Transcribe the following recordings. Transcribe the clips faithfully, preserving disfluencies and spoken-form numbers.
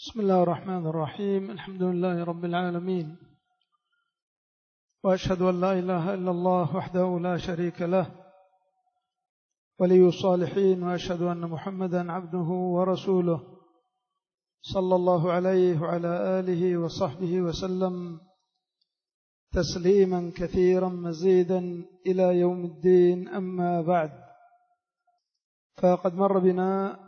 بسم الله الرحمن الرحيم. الحمد لله رب العالمين، وأشهد أن لا إله إلا الله وحده لا شريك له ولي الصالحين، وأشهد أن محمدا عبده ورسوله صلى الله عليه وعلى آله وصحبه وسلم تسليما كثيرا مزيدا إلى يوم الدين. أما بعد، فقد مر بنا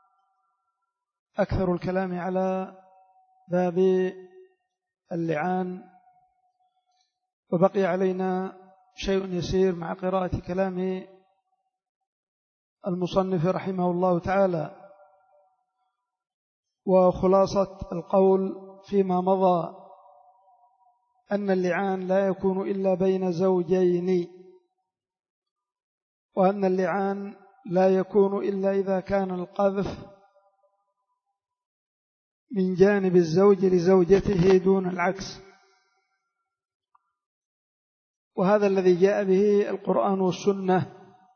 أكثر الكلام على باب اللعان، وبقي علينا شيء يسير مع قراءة كلام المصنف رحمه الله تعالى. وخلاصة القول فيما مضى أن اللعان لا يكون إلا بين زوجين، وأن اللعان لا يكون إلا إذا كان القذف من جانب الزوج لزوجته دون العكس، وهذا الذي جاء به القرآن والسنة.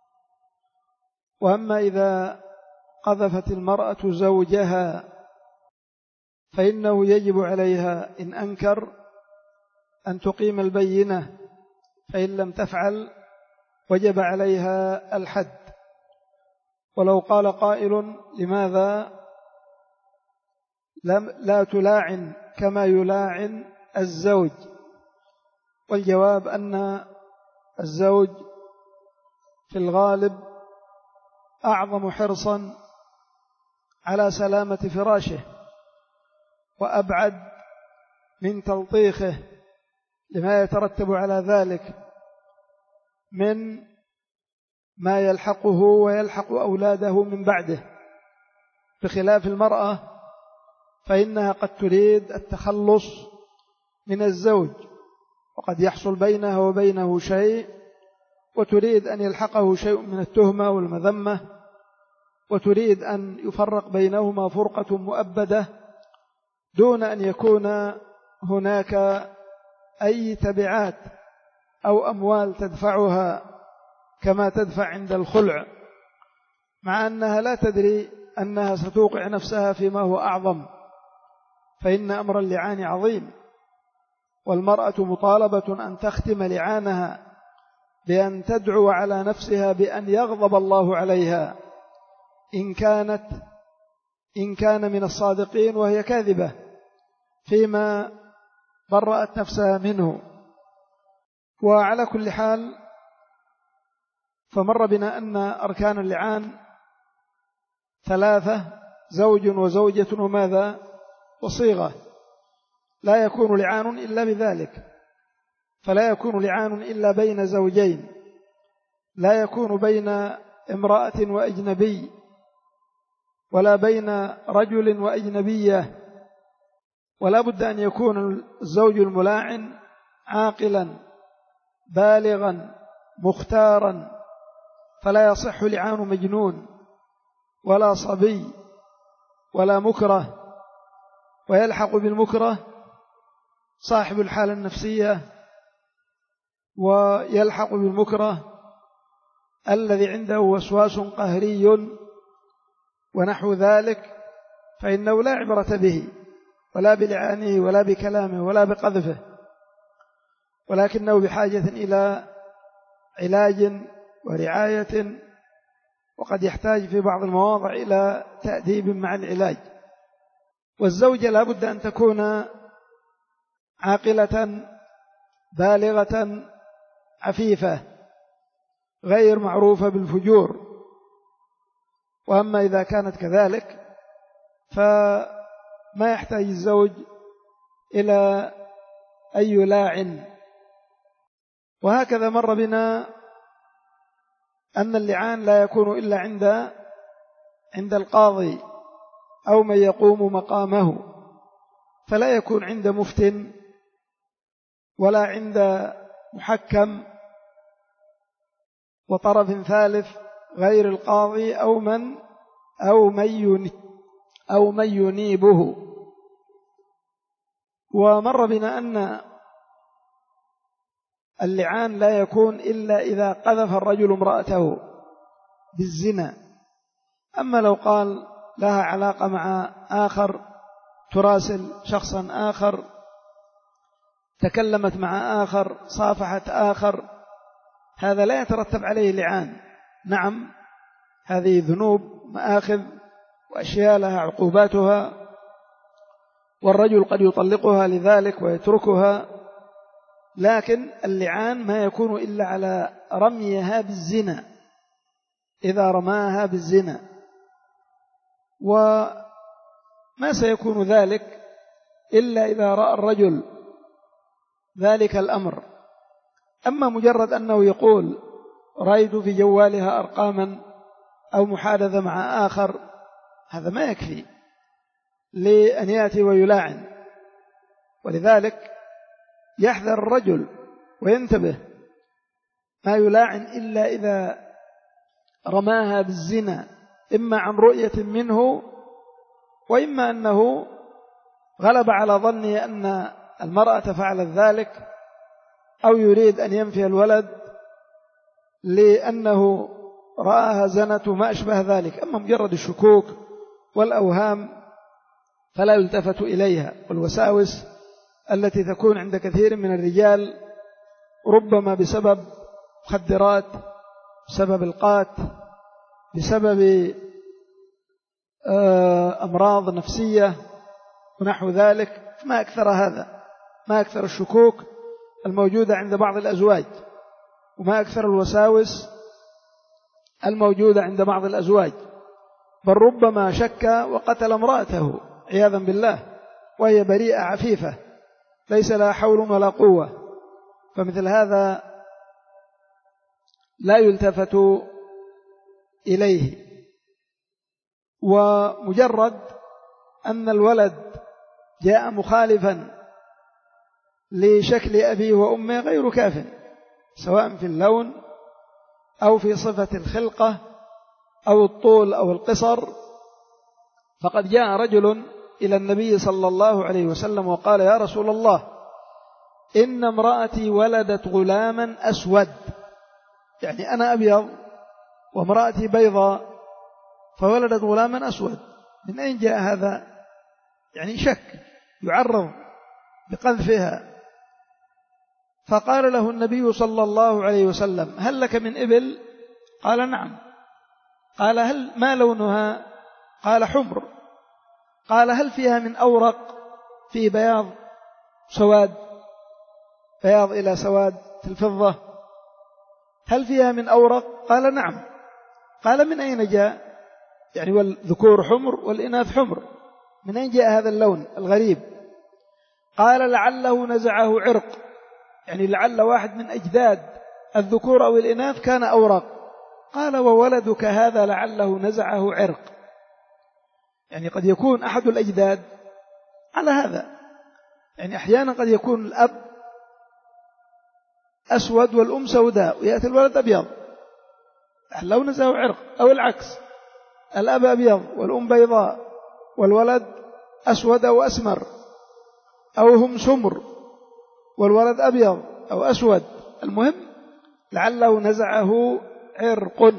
وأما إذا قذفت المرأة زوجها فإنه يجب عليها إن أنكر أن تقيم البينة، فإن لم تفعل وجب عليها الحد. ولو قال قائل لماذا لا تلاعن كما يلاعن الزوج، والجواب أن الزوج في الغالب أعظم حرصا على سلامة فراشه وأبعد من تلطيخه لما يترتب على ذلك من ما يلحقه ويلحق أولاده من بعده، بخلاف المرأة فإنها قد تريد التخلص من الزوج، وقد يحصل بينها وبينه شيء، وتريد أن يلحقه شيء من التهمة والمذمة، وتريد أن يفرق بينهما فرقة مؤبدة دون أن يكون هناك أي تبعات أو أموال تدفعها كما تدفع عند الخلع، مع أنها لا تدري أنها ستوقع نفسها فيما هو أعظم. فإن أمر اللعان عظيم، والمرأة مطالبة أن تختم لعانها بأن تدعو على نفسها بأن يغضب الله عليها إن كانت إن كان من الصادقين وهي كاذبة فيما برأت نفسها منه. وعلى كل حال، فمر بنا أن أركان اللعان ثلاثة: زوج وزوجة وماذا وصيغة. لا يكون لعان إلا بذلك، فلا يكون لعان إلا بين زوجين، لا يكون بين امرأة وأجنبي، ولا بين رجل وأجنبية، ولا بد أن يكون الزوج الملاعن عاقلا بالغا مختارا، فلا يصح لعان مجنون ولا صبي ولا مكره. ويلحق بالمكره صاحب الحالة النفسية، ويلحق بالمكره الذي عنده وسواس قهري ونحو ذلك، فإنه لا عبرة به ولا بلعانه ولا بكلامه ولا بقذفه، ولكنه بحاجة إلى علاج ورعاية، وقد يحتاج في بعض المواضع إلى تأديب مع العلاج. والزوجة لا بد أن تكون عاقلة بالغة عفيفة غير معروفة بالفجور. وأما إذا كانت كذلك فما يحتاج الزوج إلى أن يلاعن. وهكذا مر بنا أن اللعان لا يكون إلا عند عند القاضي أو من يقوم مقامه، فلا يكون عند مفتن ولا عند محكم وطرف ثالث غير القاضي أو من أو من أو من ينيبه. ومر بنا أن اللعان لا يكون إلا إذا قذف الرجل امرأته بالزنا. أما لو قال لها علاقة مع آخر تراسل شخصا آخر، تكلمت مع آخر، صافحت آخر، هذا لا يترتب عليه لعان. نعم هذه ذنوب مآخذ وأشياء لها عقوباتها، والرجل قد يطلقها لذلك ويتركها، لكن اللعان ما يكون إلا على رميها بالزنا، إذا رماها بالزنا، وما سيكون ذلك إلا إذا رأى الرجل ذلك الأمر. أما مجرد أنه يقول رأيت في جوالها أرقاما أو محادثة مع آخر، هذا ما يكفي لأن يأتي ويلاعن. ولذلك يحذر الرجل وينتبه، ما يلاعن إلا إذا رماها بالزنا، إما عن رؤية منه، وإما أنه غلب على ظنه أن المرأة فعلت ذلك، أو يريد أن ينفي الولد لأنه رآها زنت وما أشبه ذلك. أما مجرد الشكوك والأوهام فلا يلتفت إليها. والوساوس التي تكون عند كثير من الرجال ربما بسبب مخدرات، بسبب القات، بسبب أمراض نفسية ونحو ذلك، ما أكثر هذا، ما أكثر الشكوك الموجودة عند بعض الأزواج، وما أكثر الوساوس الموجودة عند بعض الأزواج، بل ربما شك وقتل امرأته عياذا بالله وهي بريئة عفيفة ليس لها حول ولا قوة. فمثل هذا لا يلتفت إليه. ومجرد أن الولد جاء مخالفا لشكل أبيه وأمه غير كاف، سواء في اللون أو في صفة الخلقة أو الطول أو القصر. فقد جاء رجل إلى النبي صلى الله عليه وسلم وقال: يا رسول الله، إن امرأتي ولدت غلاما أسود، يعني أنا أبيض وامرأتي بيضاء، فولدت غلاما أسود، من أين جاء هذا؟ يعني شك، يعرض بقذفها. فقال له النبي صلى الله عليه وسلم: هل لك من إبل؟ قال: نعم. قال: هل ما لونها؟ قال: حمر. قال: هل فيها من أورق؟ في بياض سواد، بياض إلى سواد في الفضة. هل فيها من أورق؟ قال: نعم. قال: من أين جاء؟ يعني والذكور حمر والإناث حمر، من أين جاء هذا اللون الغريب؟ قال: لعله نزعه عرق، يعني لعل واحد من أجداد الذكور أو الإناث كان أورق. قال: وولدك هذا لعله نزعه عرق، يعني قد يكون أحد الأجداد على هذا. يعني أحيانا قد يكون الأب أسود والأم سوداء ويأتي الولد أبيض، لو نزعه عرق. أو العكس، الأب أبيض والأم بيضاء والولد أسود أو أسمر، أو هم سمر والولد أبيض أو أسود. المهم لعله نزعه عرق،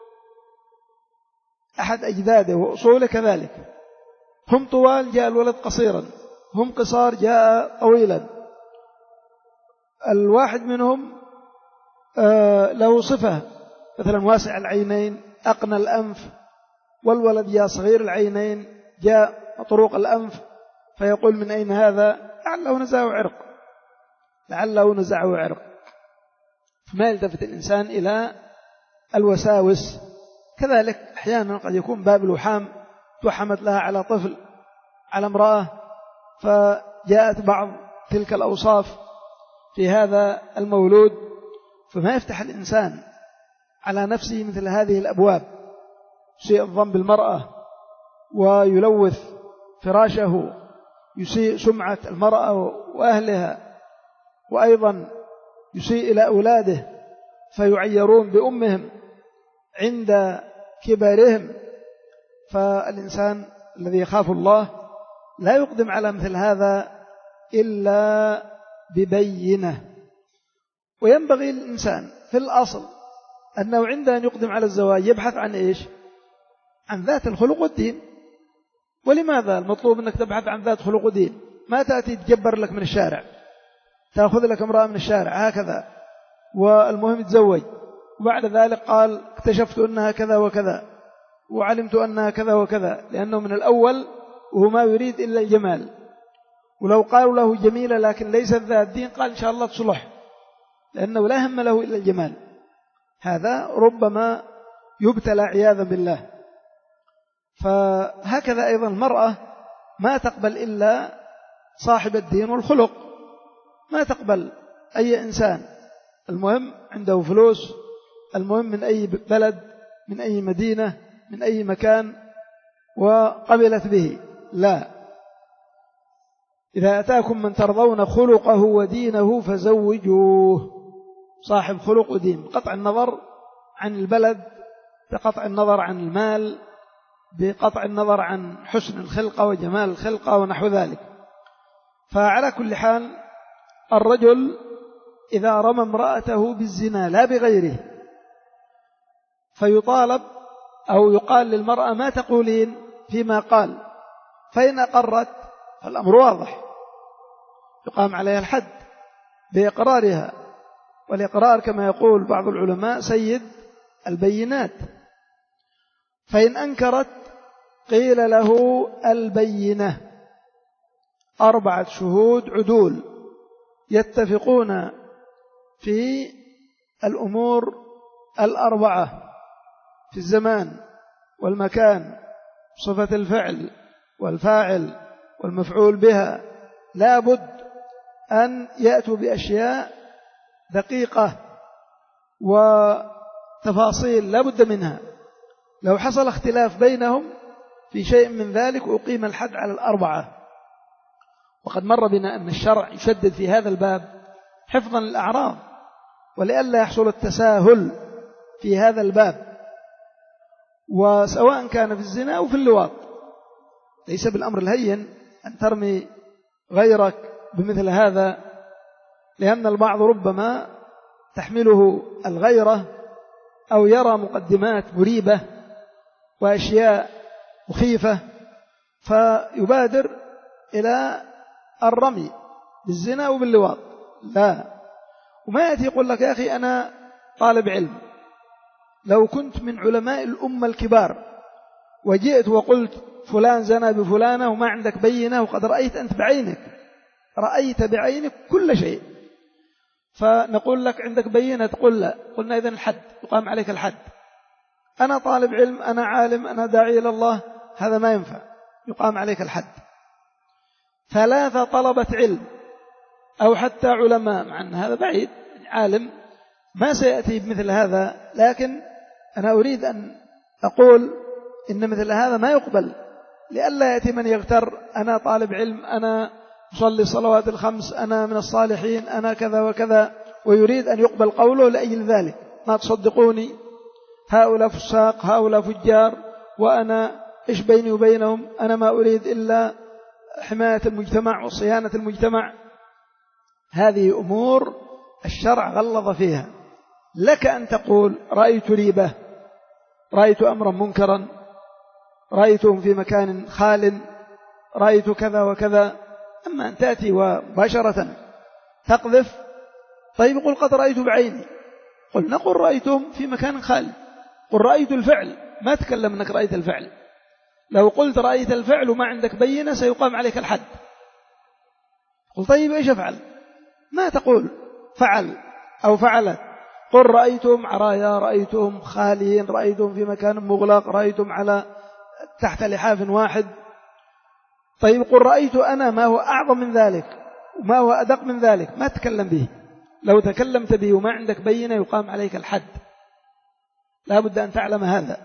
أحد أجداده وأصوله كذلك. هم طوال جاء الولد قصيرا، هم قصار جاء طويلا. الواحد منهم له صفة، مثلا واسع العينين، أقنى الأنف، والولد جاء صغير العينين، جاء مطروق الأنف، فيقول: من أين هذا؟ لعله نزعه عرق، لعله نزعه عرق. فما يلتفت الإنسان إلى الوساوس. كذلك أحيانا قد يكون باب الوحام توحمت لها على طفل، على امرأة، فجاءت بعض تلك الأوصاف في هذا المولود، فما يفتح الإنسان على نفسه مثل هذه الأبواب، يسيء الظن بالمرأة ويلوث فراشه، يسيء سمعة المرأة وأهلها، وأيضا يسيء إلى أولاده فيعيرون بأمهم عند كبارهم. فالإنسان الذي يخاف الله لا يقدم على مثل هذا إلا ببينة. وينبغي الإنسان في الأصل أنه عند أن يقدم على الزواج يبحث عن إيش؟ عن ذات الخلق والدين. ولماذا المطلوب أنك تبحث عن ذات خلق ودين؟ ما تأتي تجبر لك من الشارع، تأخذ لك امرأة من الشارع هكذا والمهم تزوج، وبعد ذلك قال اكتشفت أنها كذا وكذا وعلمت أنها كذا وكذا، لأنه من الأول وهو ما يريد إلا الجمال، ولو قالوا له جميلة لكن ليست ذات دين قال إن شاء الله تصلح، لأنه لا هم له إلا الجمال. هذا ربما يبتلى عياذا بالله. فهكذا أيضا المرأة ما تقبل إلا صاحب الدين والخلق، ما تقبل أي إنسان المهم عنده فلوس، المهم من أي بلد، من أي مدينة، من أي مكان وقبلت به، لا. إذا أتاكم من ترضون خلقه ودينه فزوجوه، صاحب خلق ودين، بقطع النظر عن البلد، بقطع النظر عن المال، بقطع النظر عن حسن الخلقة وجمال الخلقة ونحو ذلك. فعلى كل حال الرجل إذا رمى امرأته بالزنا لا بغيره فيطالب أو يقال للمرأة ما تقولين فيما قال، فإن أقرت الأمر واضح، يقام عليها الحد بإقرارها، والإقرار كما يقول بعض العلماء سيد البينات. فإن أنكرت قيل له البينة، أربعة شهود عدول يتفقون في الأمور الأربعة، في الزمان والمكان، صفة الفعل والفاعل والمفعول بها، لا بد أن يأتوا بأشياء دقيقة وتفاصيل لا بد منها. لو حصل اختلاف بينهم في شيء من ذلك أقيم الحد على الأربعة. وقد مر بنا أن الشرع يشدد في هذا الباب حفظا للأعراض ولئلا يحصل التساهل في هذا الباب، وسواء كان في الزنا أو في اللواط. ليس بالأمر الهين أن ترمي غيرك بمثل هذا، لأن البعض ربما تحمله الغيرة أو يرى مقدمات مريبة وأشياء مخيفة فيبادر إلى الرمي بالزنا وباللواط. لا، وما يأتي يقول لك يا أخي أنا طالب علم، لو كنت من علماء الأمة الكبار وجئت وقلت فلان زنا بفلانة وما عندك بينة وقد رأيت أنت بعينك، رأيت بعينك كل شيء، فنقول لك عندك بينة، تقول لا، قلنا إذن الحد، يقام عليك الحد. أنا طالب علم، أنا عالم، أنا داعي إلى الله، هذا ما ينفع، يقام عليك الحد. ثلاثة طلبة علم أو حتى علماء، مع أن هذا بعيد، عالم ما سيأتي بمثل هذا، لكن أنا أريد أن أقول إن مثل هذا ما يقبل، لئلا يأتي من يغتر أنا طالب علم، أنا أصلي الصلوات الخمس، أنا من الصالحين، أنا كذا وكذا، ويريد أن يقبل قوله لأجل ذلك. ما تصدقوني، هؤلاء فساق، هؤلاء فجار، وأنا إيش بيني وبينهم، أنا ما أريد إلا حماية المجتمع وصيانة المجتمع. هذه أمور الشرع غلظ فيها. لك أن تقول رأيت ريبة، رأيت أمرا منكرا، رأيتهم في مكان خال، رأيت كذا وكذا. أما أن تأتي وبشرة تقذف، طيب قل قد رأيت بعيني، قل نقول رأيتهم في مكان خال، قل رأيت الفعل، ما تكلم أنك رأيت الفعل. لو قلت رأيت الفعل وما عندك بينة سيقام عليك الحد. قل طيب إيش أفعل؟ ما تقول فعل أو فعلت، قل رأيتهم عرايا، رأيتهم خاليين، رأيتهم في مكان مغلق، رأيتهم على تحت لحاف واحد. طيب قل رأيت أنا ما هو أعظم من ذلك وما هو أدق من ذلك، ما تكلم به. لو تكلمت به وما عندك بينة يقام عليك الحد. لا بد أن تعلم هذا،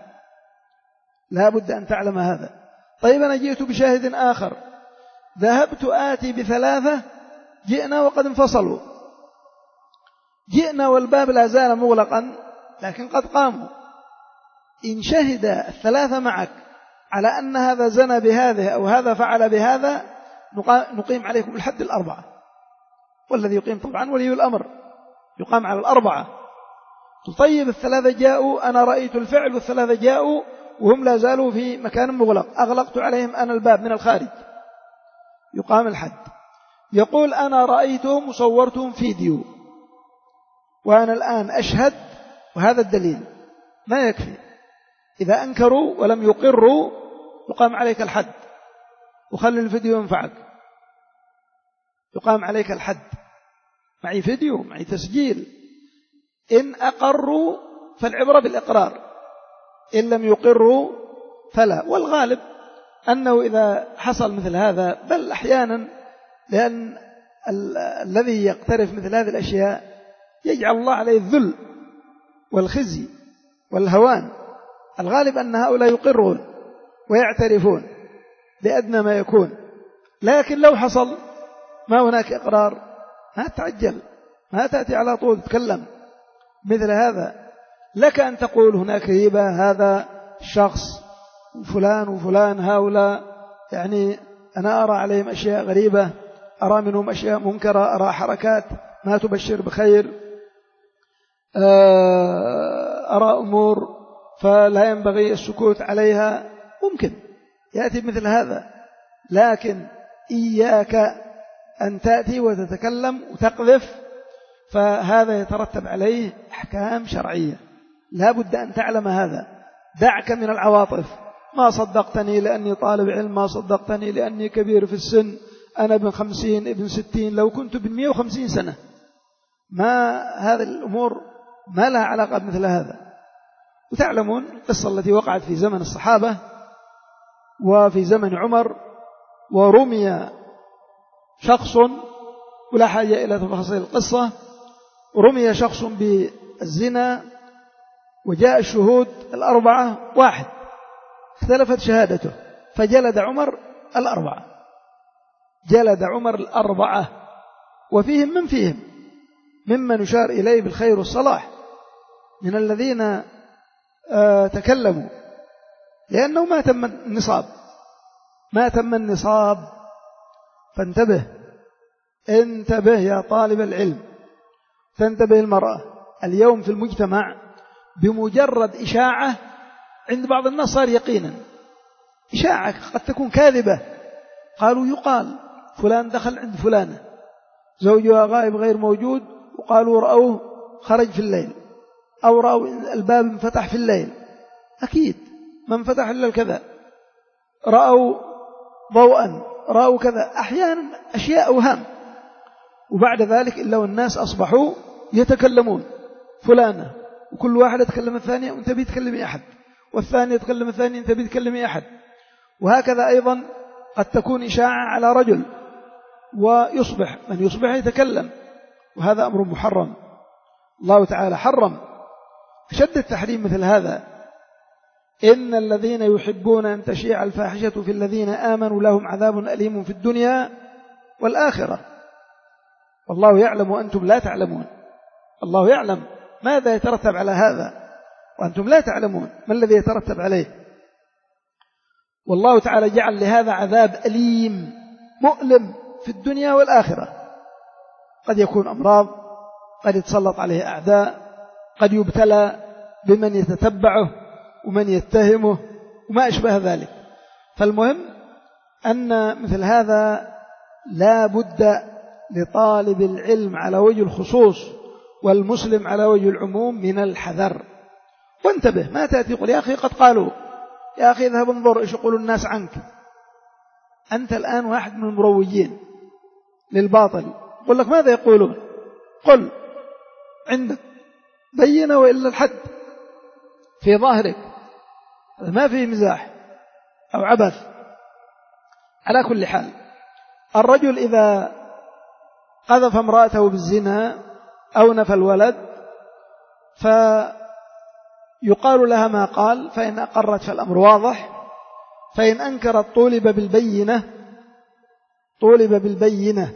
لا بد أن تعلم هذا. طيب أنا جئت بشاهد آخر، ذهبت آتي بثلاثة، جئنا وقد انفصلوا، جئنا والباب لا زال مغلقا لكن قد قاموا. إن شهد الثلاثة معك على أن هذا زنى بهذه أو هذا فعل بهذا نقيم عليكم الحد الأربعة، والذي يقيم طبعا ولي الأمر، يقام على الأربعة. طيب الثلاثة جاءوا، أنا رأيت الفعل، والثلاثة جاءوا وهم لا زالوا في مكان مغلق، أغلقت عليهم أنا الباب من الخارج، يقام الحد. يقول أنا رأيتهم وصورتهم فيديو وأنا الآن أشهد وهذا الدليل، ما يكفي. إذا أنكروا ولم يقروا يقام عليك الحد، وخلي الفيديو ينفعك، يقام عليك الحد. معي فيديو، معي تسجيل. إن أقروا فالعبرة بالإقرار، إن لم يقروا فلا. والغالب أنه إذا حصل مثل هذا، بل أحيانا لأن ال الذي يقترف مثل هذه الأشياء يجعل الله عليه الذل والخزي والهوان، الغالب أن هؤلاء يقرون ويعترفون بأدنى ما يكون. لكن لو حصل ما هناك إقرار، ما تعجل، ما تأتي على طول تتكلم مثل هذا. لك أن تقول هناك ريبة، هذا الشخص وفلان وفلان هؤلاء يعني أنا أرى عليهم أشياء غريبة، أرى منهم أشياء منكرة، أرى حركات ما تبشر بخير، أرى أمور فلا ينبغي السكوت عليها، ممكن يأتي مثل هذا. لكن إياك أن تأتي وتتكلم وتقذف، فهذا يترتب عليه أحكام شرعية، لا بد أن تعلم هذا. دعك من العواطف، ما صدقتني لأني طالب علم، ما صدقتني لأني كبير في السن، أنا ابن خمسين ابن ستين، لو كنت ابن مئة وخمسين سنة. ما هذه الأمور ما لها علاقة بمثل هذا. وتعلمون القصة التي وقعت في زمن الصحابة وفي زمن عمر، ورمي شخص، ولا حاجة إلى تفاصيل القصة، رمي شخص بالزنا وجاء الشهود الأربعة، واحد اختلفت شهادته، فجلد عمر الأربعة، جلد عمر الأربعة، وفيهم من فيهم ممن يشار إليه بالخير والصلاح من الذين آه تكلموا، لأنه ما تم النصاب، ما تم النصاب. فانتبه، انتبه يا طالب العلم، تنتبه المرأة اليوم في المجتمع، بمجرد إشاعة عند بعض الناس صار يقينا. إشاعة قد تكون كاذبة، قالوا يقال فلان دخل عند فلانة زوجها غائب غير موجود، وقالوا رأوه خرج في الليل، أو رأوا الباب انفتح في الليل، أكيد ما انفتح إلا الكذا، رأوا ضوءا، رأوا كذا، أحيانا أشياء أوهام. وبعد ذلك إلا والناس أصبحوا يتكلمون فلانة، وكل واحد يتكلم الثانية وانت بيتكلمي أحد، والثاني يتكلم الثاني انت بيتكلمي أحد. وهكذا أيضا قد تكون إشاعة على رجل ويصبح من يصبح يتكلم، وهذا أمر محرم. الله تعالى حرم شد التحريم مثل هذا. إن الذين يحبون أن تشيع الفاحشة في الذين آمنوا لهم عذاب أليم في الدنيا والآخرة، والله يعلم وأنتم لا تعلمون. الله يعلم ماذا يترتب على هذا وأنتم لا تعلمون ما الذي يترتب عليه. والله تعالى جعل لهذا عذاب أليم مؤلم في الدنيا والآخرة، قد يكون أمراض، قد يتسلط عليه أعداء، قد يبتلى بمن يتتبعه ومن يتهمه وما أشبه ذلك. فالمهم أن مثل هذا لا بد لطالب العلم على وجه الخصوص والمسلم على وجه العموم من الحذر. وانتبه، ما تأتي يقول يا أخي قد قالوا، يا أخي اذهب انظر إيش يقول الناس عنك. أنت الآن واحد من المروجين للباطل، يقول لك ماذا يقولون، قل عندك بينه وإلا الحد في ظاهرك، ما فيه مزاح أو عبث. على كل حال، الرجل إذا قذف امرأته بالزنا أو نفى الولد فيقال لها ما قال، فإن أقرت فالأمر واضح، فإن أنكرت طولب بالبينة، طولب بالبينة.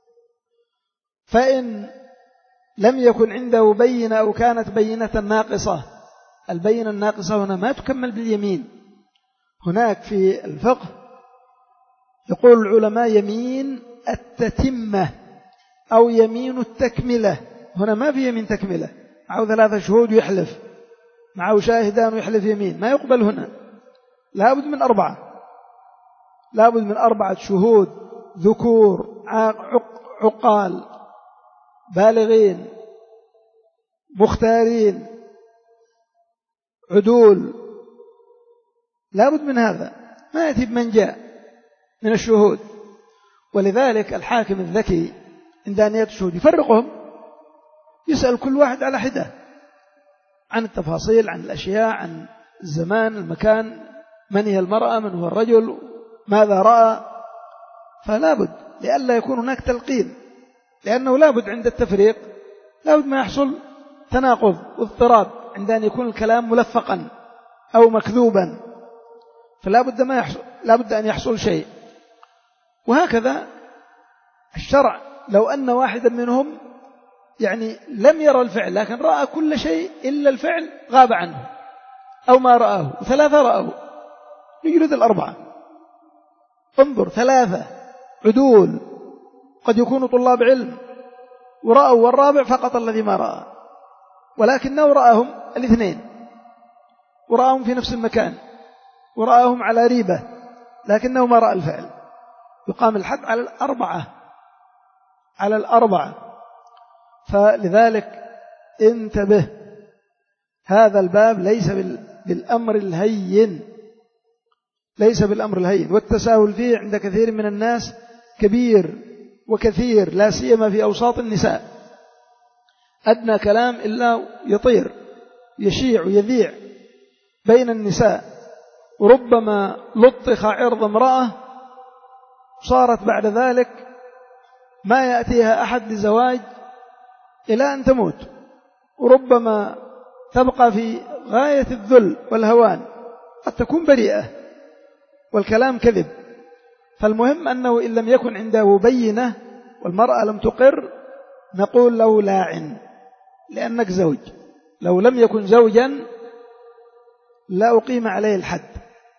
فإن لم يكن عنده بينة أو كانت بينة ناقصة، البينة الناقصة هنا ما تكمل باليمين. هناك في الفقه يقول العلماء يمين التتمة أو يمين التكملة، هنا ما في يمين تكملة، أو ثلاثة شهود يحلف، معه شاهدان ويحلف يمين، ما يقبل هنا، لابد من أربعة، لابد من أربعة شهود ذكور عقال بالغين مختارين عدول، لابد من هذا، ما يأتي بمن جاء من الشهود. ولذلك الحاكم الذكي عند أن يأتي الشهود يفرقهم، يسأل كل واحد على حدة عن التفاصيل، عن الأشياء، عن الزمان المكان، من هي المرأة، من هو الرجل، ماذا رأى. فلا بد لئلا يكون هناك تلقين، لأنه لا بد عند التفريق لا بد ما يحصل تناقض واضطراب عند أن يكون الكلام ملفقا أو مكذوبا، فلا بد ما يحصل، لا بد أن يحصل شيء. وهكذا الشرع، لو أن واحدا منهم يعني لم يرى الفعل لكن رأى كل شيء إلا الفعل غاب عنه أو ما رآه، وثلاثة رأوا، يجلد الأربعة. انظر، ثلاثة عدول قد يكونوا طلاب علم ورأوا، والرابع فقط الذي ما رأى، ولكنه رآهم الاثنين ورآهم في نفس المكان ورآهم على ريبة لكنه ما رأى الفعل، يقام الحد على الأربعة، على الأربعة. فلذلك انتبه، هذا الباب ليس بالأمر الهين، ليس بالأمر الهين، والتساهل فيه عند كثير من الناس كبير وكثير، لا سيما في أوساط النساء. أدنى كلام إلا يطير يشيع ويذيع بين النساء، وربما لطخ عرض امرأة صارت بعد ذلك ما يأتيها أحد لزواج إلى أن تموت، وربما تبقى في غاية الذل والهوان، قد تكون بريئة والكلام كذب. فالمهم أنه إن لم يكن عنده بينة والمرأة لم تقر نقول له لاعن لأنك زوج، لو لم يكن زوجا لا أقيم عليه الحد،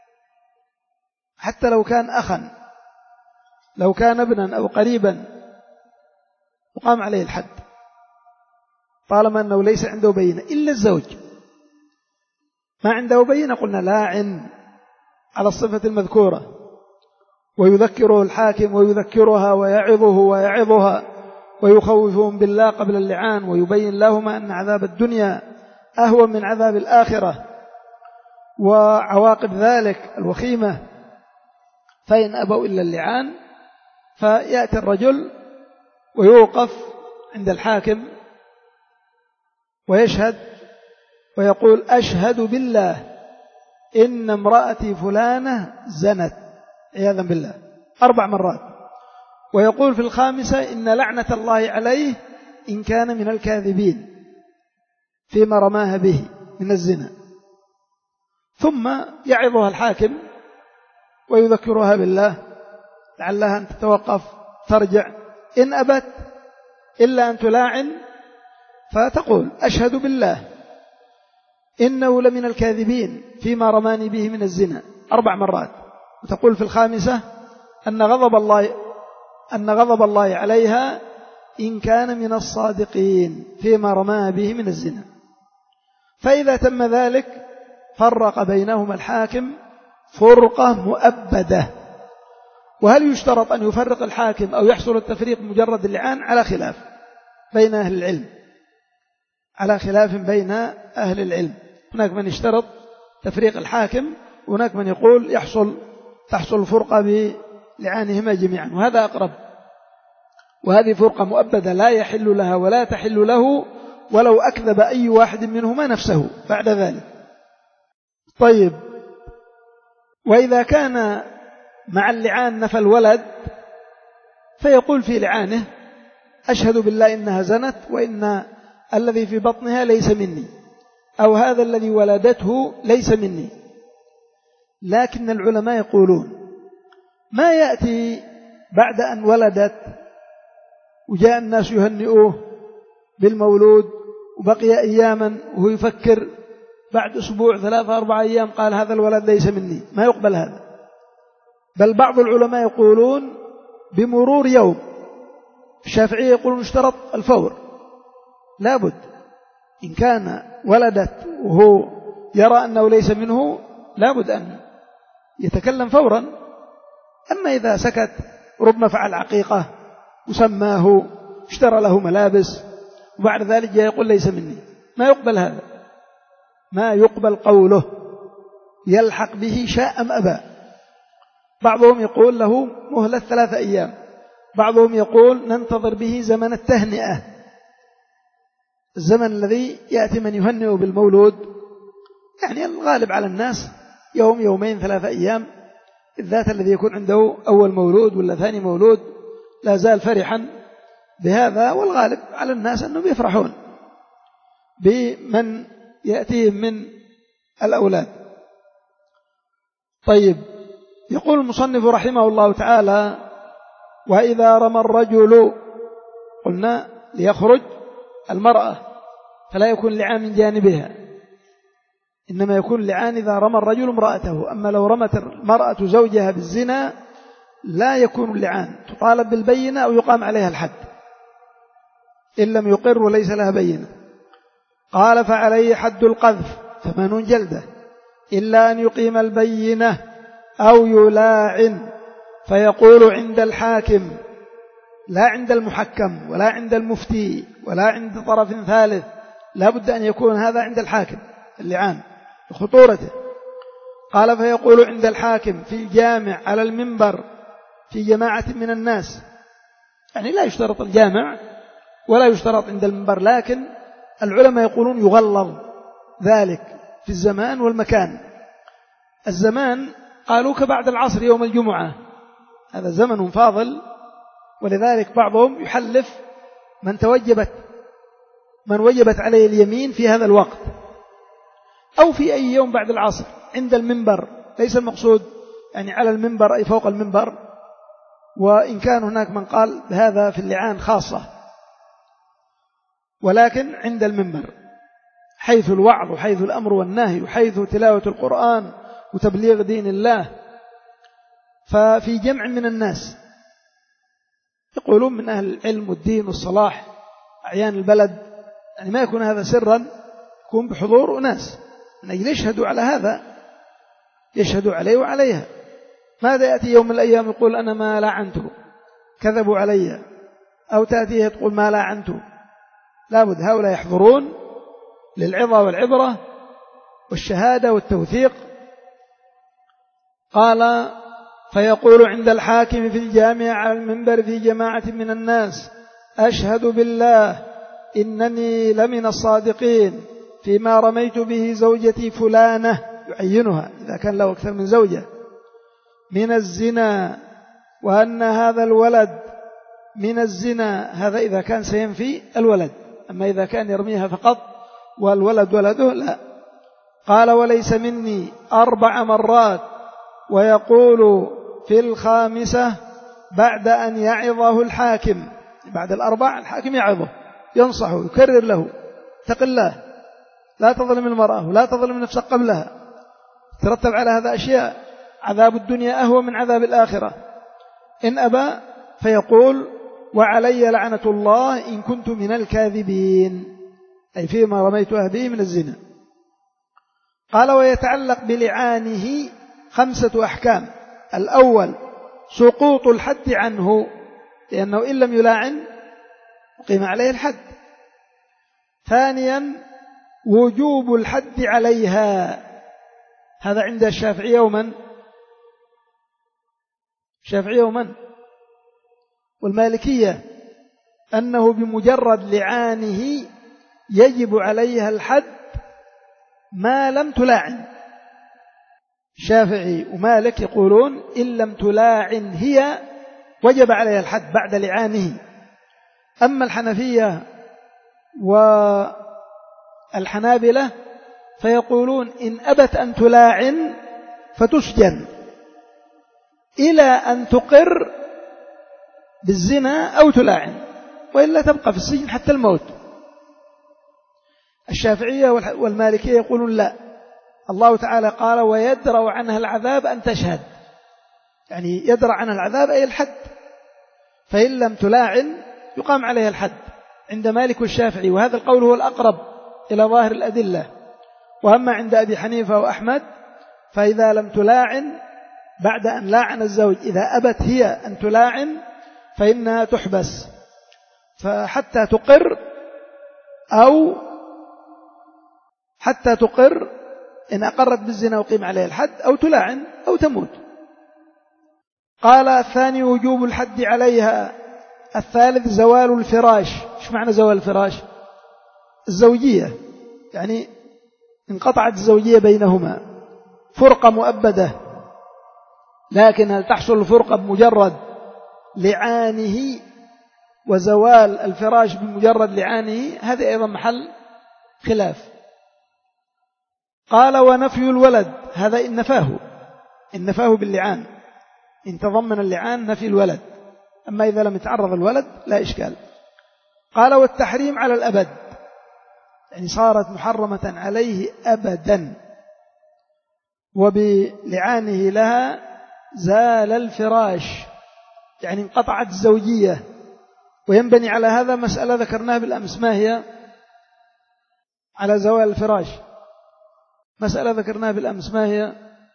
حتى لو كان أخا، لو كان ابنا أو قريبا أقام عليه الحد طالما أنه ليس عنده بينة. إلا الزوج ما عنده بينة قلنا لاعن على الصفة المذكورة، ويذكره الحاكم ويذكرها ويعظه ويعظها ويخوفهم بالله قبل اللعان، ويبين لهما أن عذاب الدنيا أهون من عذاب الآخرة وعواقب ذلك الوخيمة، فإن أبوا إلا اللعان فيأتي الرجل ويوقف عند الحاكم ويشهد ويقول أشهد بالله إن امرأتي فلانة زنت عياذا بالله أربع مرات، ويقول في الخامسة إن لعنة الله عليه إن كان من الكاذبين فيما رماها به من الزنا. ثم يعظها الحاكم ويذكرها بالله لعلها أن تتوقف ترجع، إن أبت إلا أن تلاعن فتقول أشهد بالله إنه لمن الكاذبين فيما رماني به من الزنا أربع مرات، وتقول في الخامسة أن غضب الله أن غضب الله عليها إن كان من الصادقين فيما رماها به من الزنا. فإذا تم ذلك فرق بينهما الحاكم فرقة مؤبدة. وهل يشترط أن يفرق الحاكم أو يحصل التفريق مجرد اللعان؟ على خلاف بين أهل العلم، على خلاف بين أهل العلم. هناك من يشترط تفريق الحاكم، وهناك من يقول يحصل تحصل فرقة بلعانهما جميعا، وهذا أقرب. وهذه فرقة مؤبدة لا يحل لها ولا تحل له ولو أكذب أي واحد منهما نفسه بعد ذلك. طيب، وإذا كان مع اللعان نفى الولد فيقول في لعانه أشهد بالله إنها زنت وإن الذي في بطنها ليس مني، أو هذا الذي ولدته ليس مني. لكن العلماء يقولون ما يأتي بعد أن ولدت وجاء الناس يهنئوه بالمولود وبقي أياما وهو يفكر بعد أسبوع ثلاثة أربعة أيام قال هذا الولد ليس مني، ما يقبل هذا. بل بعض العلماء يقولون بمرور يوم. الشافعية يقولون اشترط الفور، لابد إن كان ولدت وهو يرى أنه ليس منه لابد أن يتكلم فورا. أما إذا سكت ربما فعل عقيقة وسماه اشترى له ملابس وبعد ذلك جاء يقول ليس مني، ما يقبل هذا، ما يقبل قوله، يلحق به شاء أم أبى. بعضهم يقول له مهلة ثلاثة أيام، بعضهم يقول ننتظر به زمن التهنئة، الزمن الذي يأتي من يهنئ بالمولود، يعني الغالب على الناس يوم يومين ثلاثة أيام، الذات الذي يكون عنده أول مولود ولا ثاني مولود لا زال فرحا بهذا، والغالب على الناس أنهم يفرحون بمن يأتيهم من الأولاد. طيب، يقول المصنف رحمه الله تعالى: وإذا رمى الرجل، قلنا ليخرج المرأة فلا يكون لعان من جانبها، إنما يكون لعان إذا رمى الرجل امرأته. أما لو رمت المرأة زوجها بالزنا لا يكون اللعان، تطالب بالبينة أو يقام عليها الحد، إن لم يقر وليس لها بينة. قال: فعليه حد القذف ثمانون جلدة إلا أن يقيم البينة أو يلاعن، فيقول عند الحاكم لا عند المحكم ولا عند المفتي ولا عند طرف ثالث، لا بد أن يكون هذا عند الحاكم اللعان بخطورته. قال: فيقول عند الحاكم في الجامع على المنبر في جماعة من الناس، يعني لا يشترط الجامع ولا يشترط عند المنبر، لكن العلماء يقولون يغلظ ذلك في الزمان والمكان. الزمان قالوا كبعد العصر يوم الجمعة، هذا زمن فاضل، ولذلك بعضهم يحلف من توجبت من وجبت عليه اليمين في هذا الوقت، أو في أي يوم بعد العصر عند المنبر، ليس المقصود يعني على المنبر أي فوق المنبر، وإن كان هناك من قال بهذا في اللعان خاصة، ولكن عند المنبر حيث الوعظ وحيث الأمر والنهي وحيث تلاوة القرآن وتبليغ دين الله، ففي جمع من الناس يقولون من أهل العلم والدين والصلاح أعيان البلد، يعني ما يكون هذا سرا، يكون بحضور أناس من أجل يشهدوا على هذا، يشهدوا عليه وعليها. ماذا يأتي يوم من الأيام يقول أنا ما لعنته، كذبوا علي، أو تأتيه تقول ما لعنته؟ لابد هؤلاء يحضرون للعظة والعبرة والشهادة والتوثيق. قال: فيقول عند الحاكم في الجامع على المنبر في جماعة من الناس: أشهد بالله إنني لمن الصادقين فيما رميت به زوجتي فلانة، يعينها إذا كان له أكثر من زوجة، من الزنا، وأن هذا الولد من الزنا، هذا إذا كان سينفي الولد، أما إذا كان يرميها فقط والولد ولده لا. قال: وليس مني أربع مرات، ويقول في الخامسة بعد أن يعظه الحاكم، بعد الأربع الحاكم يعظه ينصحه يكرر له: اتق الله، لا تظلم المرأة ولا تظلم نفسك قبلها، ترتب على هذا أشياء، عذاب الدنيا أهوى من عذاب الآخرة. إن أبى فيقول: وعلي لعنة الله إن كنت من الكاذبين، أي فيما رميتها به من الزنا. قال: ويتعلق بلعانه خمسة أحكام. الأول سقوط الحد عنه، لأنه إن لم يلاعن قيم عليه الحد. ثانيا وجوب الحد عليها، هذا عند الشافعية ومن الشافعية ومن والمالكية، أنه بمجرد لعانه يجب عليها الحد ما لم تلاعن. الشافعي ومالك يقولون إن لم تلاعن هي وجب عليها الحد بعد لعانه. أما الحنفية والحنابلة فيقولون إن أبت أن تلاعن فتسجن إلى أن تقر بالزنا أو تلاعن، وإلا تبقى في السجن حتى الموت. الشافعية والمالكية يقولون لا، الله تعالى قال: ويدرأ عنها العذاب أن تشهد، يعني يدرأ عنها العذاب أي الحد، فإن لم تلاعن يقام عليها الحد عند مالك والشافعي، وهذا القول هو الأقرب إلى ظاهر الأدلة. وأما عند أبي حنيفة وأحمد فإذا لم تلاعن بعد أن لاعن الزوج، إذا أبت هي أن تلاعن فإنها تحبس، فحتى تقر أو حتى تقر إن أقرت بالزنا وقيم عليه الحد، أو تلاعن أو تموت. قال الثاني وجوب الحد عليها. الثالث زوال الفراش. إيش معنى زوال الفراش؟ الزوجية، يعني انقطعت الزوجية بينهما، فرقة مؤبدة، لكن هل تحصل الفرقة بمجرد لعانه وزوال الفراش بمجرد لعانه؟ هذا أيضا محل خلاف. قال ونفي الولد، هذا إن نفاه إن نفاه باللعان، إن تضمن اللعان نفي الولد، أما إذا لم يتعرض الولد لا إشكال. قال والتحريم على الأبد، يعني صارت محرمة عليه أبدا، وبلعانه لها زال الفراش، يعني انقطعت الزوجية. وينبني على هذا مسألة ذكرناها بالأمس، ما هي؟ على زوال الفراش مسألة ذكرناها بالأمس، ما هي؟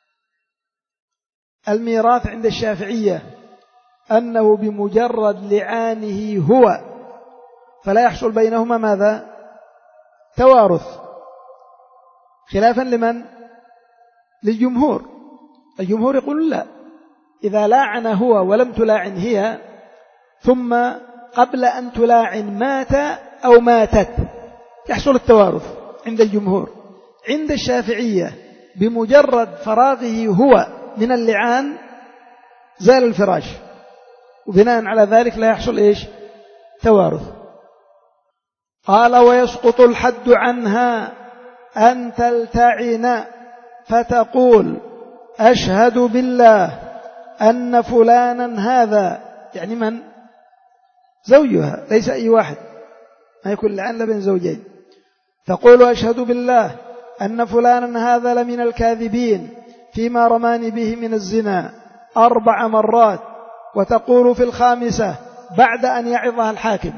الميراث عند الشافعية أنه بمجرد لعانه هو فلا يحصل بينهما ماذا؟ توارث، خلافا لمن؟ للجمهور. الجمهور يقول لا، إذا لاعن هو ولم تلاعن هي، ثم قبل أن تلاعن مات أو ماتت، يحصل التوارث عند الجمهور. عند الشافعية بمجرد فراغه هو من اللعان زال الفراش، وبناء على ذلك لا يحصل إيش؟ توارث. قال ويسقط الحد عنها أن تلتعن فتقول أشهد بالله أن فلانا هذا، يعني من؟ زوجها، ليس أي واحد، ما يكون اللعان لبين زوجين. تقول أشهد بالله أن فلانا هذا لمن الكاذبين فيما رماني به من الزنا أربع مرات، وتقول في الخامسة بعد أن يعظها الحاكم،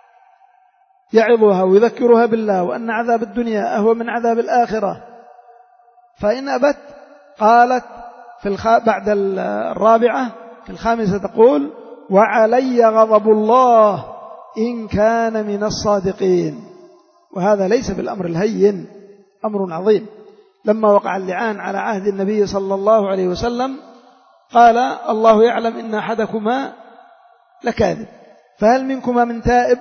يعظها ويذكرها بالله وأن عذاب الدنيا أهو من عذاب الآخرة، فإن أبت قالت في الخ... بعد الرابعة في الخامسة تقول وعلي غضب الله إن كان من الصادقين. وهذا ليس بالأمر الهين، أمر عظيم. لما وقع اللعان على عهد النبي صلى الله عليه وسلم قال الله يعلم إن أحدكما لكاذب، فهل منكما من تائب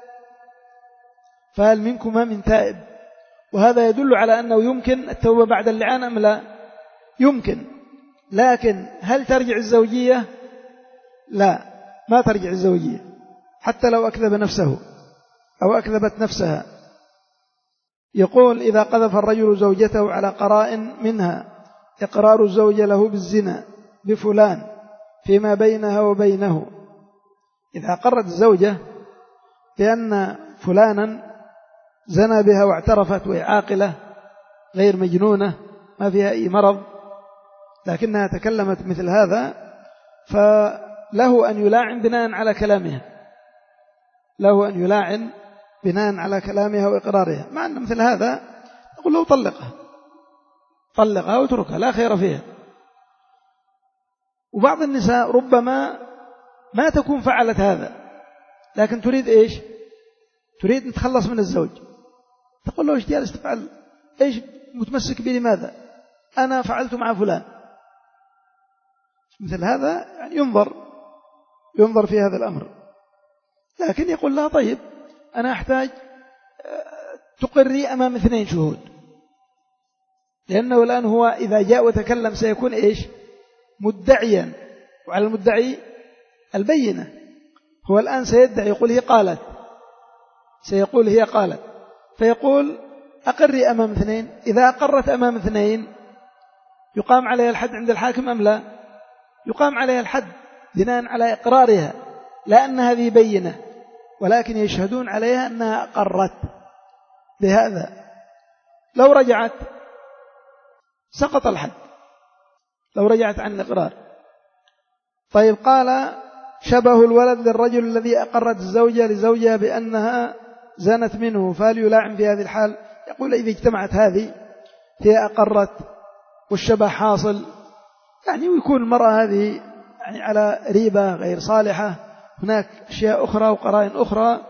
فهل منكما من تائب وهذا يدل على أنه يمكن التوبة بعد اللعان أم لا؟ يمكن، لكن هل ترجع الزوجية؟ لا، ما ترجع الزوجية حتى لو أكذب نفسه أو أكذبت نفسها. يقول إذا قذف الرجل زوجته على قرائن منها إقرار الزوجة له بالزنا بفلان فيما بينها وبينه، إذا قرت الزوجة بأن فلانا زنى بها واعترفت وهي عاقلة غير مجنونة ما فيها أي مرض، لكنها تكلمت مثل هذا، فله أن يلاعن بناء على كلامها، له أن يلاعن بناء على كلامها وإقرارها، مع أن مثل هذا نقول له طلقها طلقها وتركها لا خير فيها. وبعض النساء ربما ما تكون فعلت هذا، لكن تريد إيش؟ تريد أن تخلص من الزوج، تقول له إيش جالس تفعل؟ إيش متمسك بي؟ لماذا؟ أنا فعلت مع فلان. مثل هذا يعني ينظر ينظر في هذا الأمر، لكن يقول لها طيب أنا أحتاج تقري أمام اثنين شهود، لأنه الآن هو إذا جاء وتكلم سيكون إيش؟ مدعيا، وعلى المدعي البينة. هو الآن سيدعي يقول هي قالت، سيقول هي قالت، فيقول أقري أمام اثنين. إذا أقرت أمام اثنين يقام عليها الحد عند الحاكم أم لا؟ يقام عليها الحد بناء على إقرارها، لا أن هذه بينة، ولكن يشهدون عليها أنها أقرت بهذا. لو رجعت سقط الحد، لو رجعت عن الإقرار. طيب قال شبه الولد للرجل الذي أقرت الزوجة لزوجها بأنها زنت منه، فهل يلاعن في هذه الحال؟ يقول إذا اجتمعت هذه هي أقرت والشبه حاصل يعني، ويكون المرأة هذه يعني على ريبة غير صالحة، هناك أشياء أخرى وقرائن أخرى.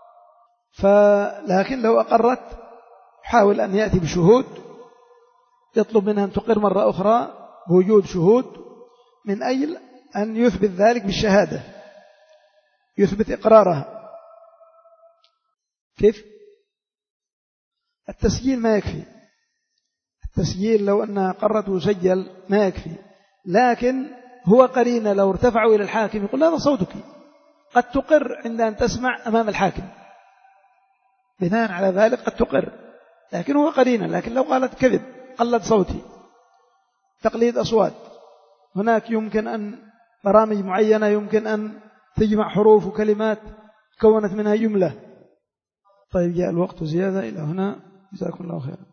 فلكن لو أقرت حاول أن يأتي بشهود، يطلب منها أن تقر مرة أخرى بوجود شهود من أجل أن يثبت ذلك بالشهادة، يثبت إقرارها. كيف؟ التسجيل ما يكفي، التسجيل لو أنها قرت وسجل ما يكفي، لكن هو قرينة لو ارتفعوا إلى الحاكم يقول هذا صوتك، قد تقر عند أن تسمع أمام الحاكم، بناء على ذلك قد تقر، لكن هو قرينة. لكن لو قالت كذب، قلد صوتي، تقليد أصوات، هناك يمكن أن برامج معينة يمكن أن تجمع حروف وكلمات كونت منها جملة. طيب جاء الوقت زيادة، إلى هنا، جزاكم الله خيرا.